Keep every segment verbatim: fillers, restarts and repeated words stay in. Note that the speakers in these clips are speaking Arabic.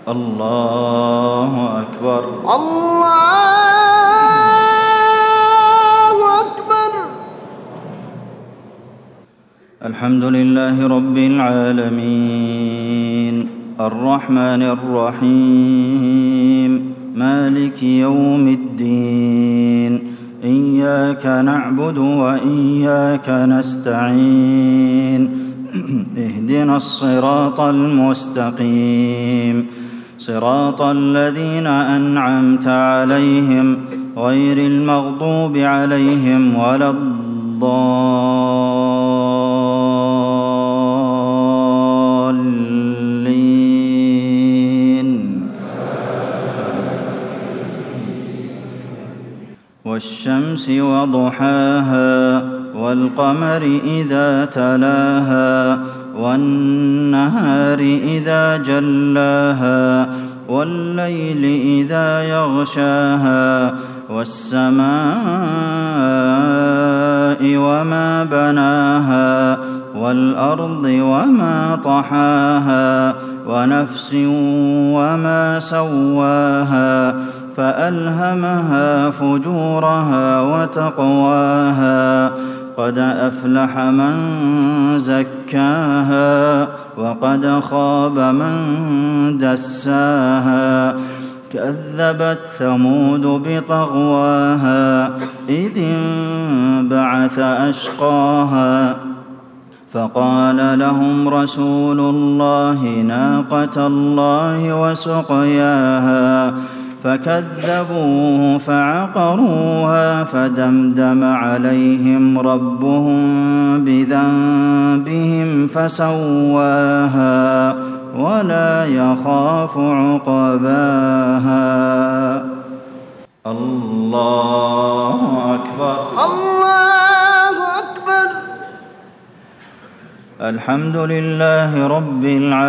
الله أكبر. الله أكبر. الحمد لله رب العالمين الرحمن الرحيم مالك يوم الدين إياك نعبد وإياك نستعين اهدنا الصراط المستقيم صراط الذين أنعمت عليهم غير المغضوب عليهم ولا الضالين. والشمس وضحاها والقمر إذا تلاها والنهار إذا جلاها والليل إذا يغشاها والسماء وما بناها والأرض وما طحاها ونفس وما سواها فألهمها فجورها وتقواها قد أفلح من زكاها وقد خاب من دساها كذبت ثمود بطغواها إذ انبعث أشقاها فقال لهم رسول الله ناقة الله وسقياها فكذبوه فعقروها فدمدم عليهم ربهم بذنبهم فسواها ولا يخاف عقباها. الله أكبر. الله أكبر. الحمد لله رب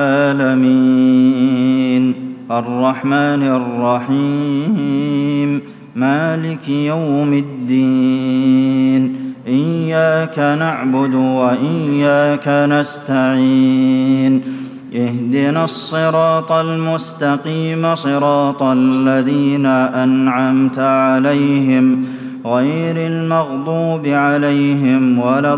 العالمين الرحمن الرحيم مالك يوم الدين إياك نعبد وإياك نستعين اهدنا الصراط المستقيم صراط الذين أنعمت عليهم غير المغضوب عليهم ولا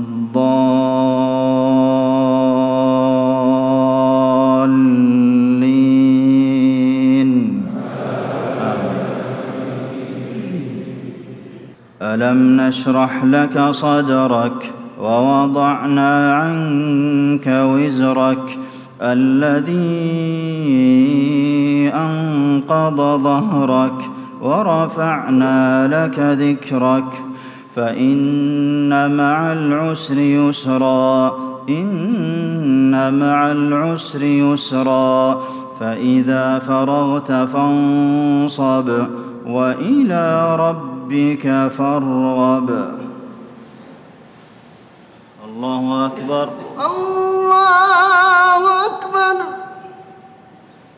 الضالين. ألم نشرح لك صدرك ووضعنا عنك وزرك الذي أنقض ظهرك ورفعنا لك ذكرك فإن مع العسر يسرا إن مع العسر يسرا فإذا فرغت فانصب وإلى ربك فارغب. الله أكبر. الله أكبر.